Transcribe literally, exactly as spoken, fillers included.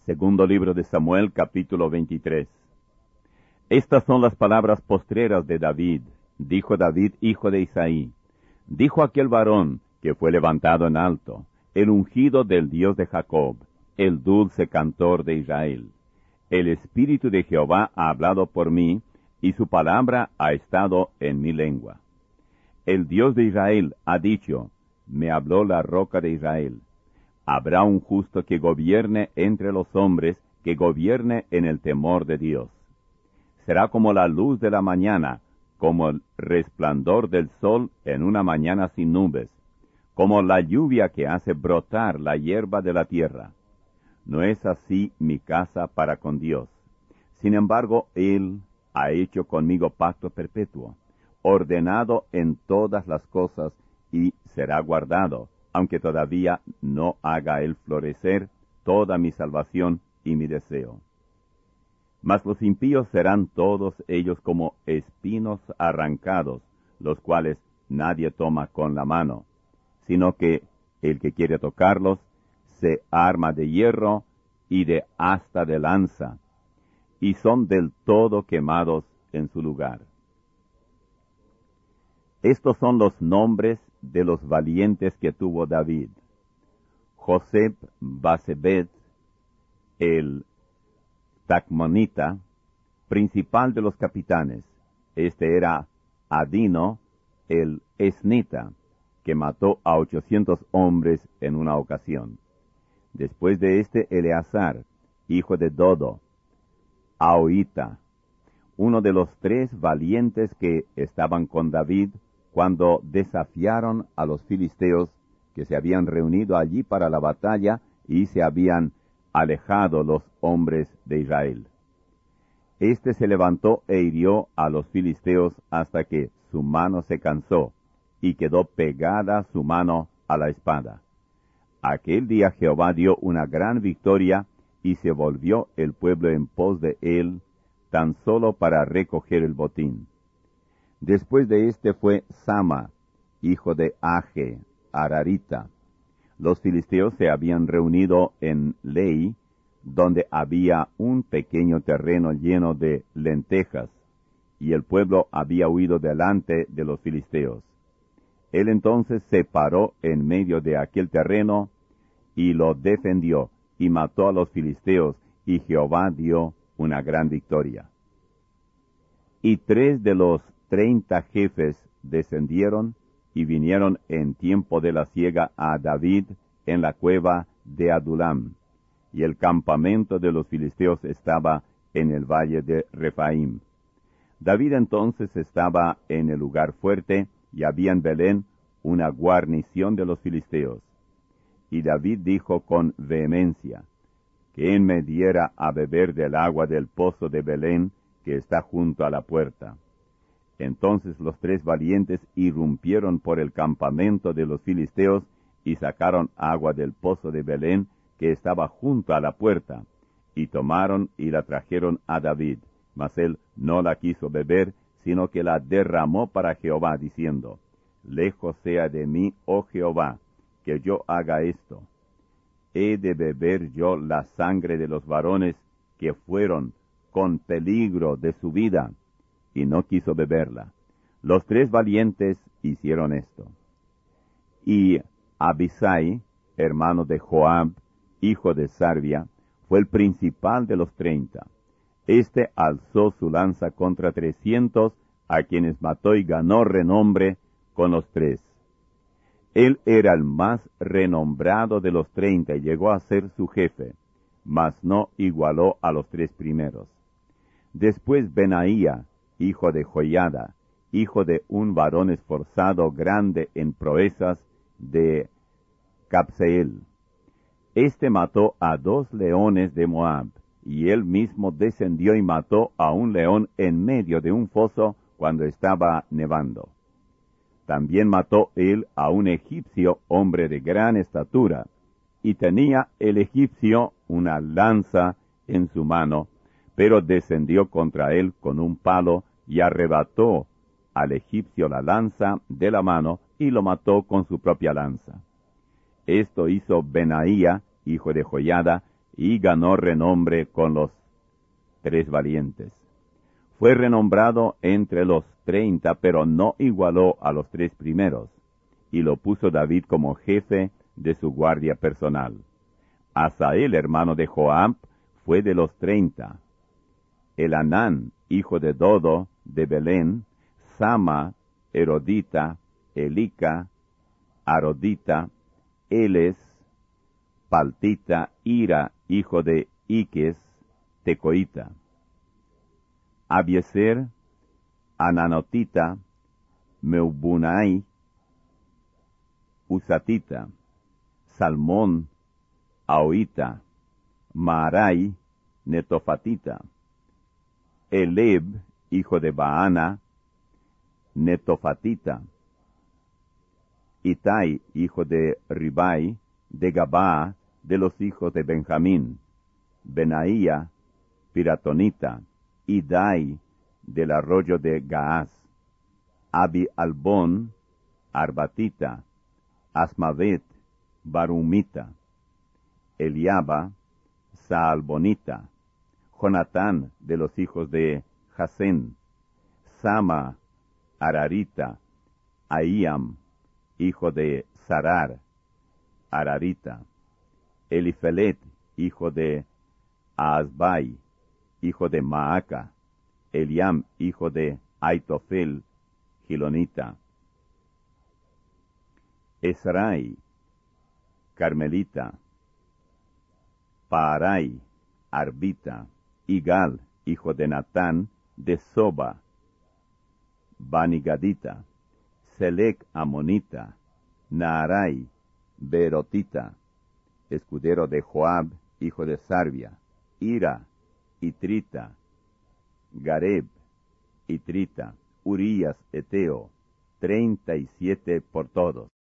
Segundo libro de Samuel, capítulo veintitrés. Estas son las palabras postreras de David. Dijo David, hijo de Isaí. Dijo aquel varón que fue levantado en alto, el ungido del Dios de Jacob, el dulce cantor de Israel. El Espíritu de Jehová ha hablado por mí, y su palabra ha estado en mi lengua. El Dios de Israel ha dicho, me habló la roca de Israel. Habrá un justo que gobierne entre los hombres, que gobierne en el temor de Dios. Será como la luz de la mañana, como el resplandor del sol en una mañana sin nubes, como la lluvia que hace brotar la hierba de la tierra. No es así mi casa para con Dios. Sin embargo, Él ha hecho conmigo pacto perpetuo, ordenado en todas las cosas, y será guardado, aunque todavía no haga Él florecer toda mi salvación y mi deseo. Mas los impíos serán todos ellos como espinos arrancados, los cuales nadie toma con la mano, sino que el que quiere tocarlos se arma de hierro y de asta de lanza, y son del todo quemados en su lugar. Estos son los nombres de los valientes que tuvo David: Joseb Basebet, el Tacmonita, principal de los capitanes. Este era Adino, el Esnita, que mató a ochocientos hombres en una ocasión. Después de este, Eleazar, hijo de Dodo, Ahoita, uno de los tres valientes que estaban con David cuando desafiaron a los filisteos que se habían reunido allí para la batalla y se habían alejado los hombres de Israel. Este se levantó e hirió a los filisteos hasta que su mano se cansó, y quedó pegada su mano a la espada. Aquel día Jehová dio una gran victoria, y se volvió el pueblo en pos de él, tan solo para recoger el botín. Después de este fue Sama, hijo de Age, Ararita. Los filisteos se habían reunido en Lei, donde había un pequeño terreno lleno de lentejas, y el pueblo había huido delante de los filisteos. Él entonces se paró en medio de aquel terreno, y lo defendió, y mató a los filisteos, y Jehová dio una gran victoria. Y tres de los treinta jefes descendieron, y vinieron en tiempo de la siega a David en la cueva de Adulam, y el campamento de los filisteos estaba en el valle de Refaim. David entonces estaba en el lugar fuerte, y había en Belén una guarnición de los filisteos. Y David dijo con vehemencia, ¿quién me diera a beber del agua del pozo de Belén, que está junto a la puerta? Entonces los tres valientes irrumpieron por el campamento de los filisteos, y sacaron agua del pozo de Belén, que estaba junto a la puerta, y tomaron y la trajeron a David. Mas él no la quiso beber, sino que la derramó para Jehová, diciendo, lejos sea de mí, oh Jehová, que yo haga esto. ¿He de beber yo la sangre de los varones que fueron con peligro de su vida? Y no quiso beberla. Los tres valientes hicieron esto. Y Abisai, hermano de Joab, hijo de Sarvia, fue el principal de los treinta. Este alzó su lanza contra trescientos, a quienes mató y ganó renombre con los tres. Él era el más renombrado de los treinta y llegó a ser su jefe, mas no igualó a los tres primeros. Después Benaía, hijo de Joiada, hijo de un varón esforzado grande en proezas de Cabseel. Este mató a dos leones de Moab, y él mismo descendió y mató a un león en medio de un foso cuando estaba nevando. También mató él a un egipcio, hombre de gran estatura, y tenía el egipcio una lanza en su mano, pero descendió contra él con un palo, y arrebató al egipcio la lanza de la mano, y lo mató con su propia lanza. Esto hizo Benaía, hijo de Joiada, y ganó renombre con los tres valientes. Fue renombrado entre los treinta, pero no igualó a los tres primeros, y lo puso David como jefe de su guardia personal. Asael, hermano de Joab, fue de los treinta. Elanán, hijo de Dodo, de Belén, Sama, Erodita, Elica, Arodita, Eles, Paltita, Ira, hijo de Iques, Tecoita. Abieser, Ananotita, Meubunai, Usatita, Salmón, Aoita, Maarai, Netofatita, Eleb, hijo de Baana, Netofatita, Itai, hijo de Ribai, de Gabaa, de los hijos de Benjamín, Benaía, Piratonita, Idai, del arroyo de Gaás, Abi Albón, Arbatita, Asmavet, Barumita, Eliaba, Saalbonita, Jonatán, de los hijos de Jasén, Sama, Ararita, Ahiam, hijo de Sarar, Ararita, Elifelet, hijo de Asbai, hijo de Maaca, Eliam, hijo de Aitofel, Gilonita, Esrai, Carmelita, Paarai, Arbita, Igal, hijo de Natán, de Soba, Banigadita, Selec, Amonita, Naarai, Berotita, escudero de Joab, hijo de Sarvia, Ira, Itrita, Gareb, Itrita, Urías, Eteo, treinta y siete por todos.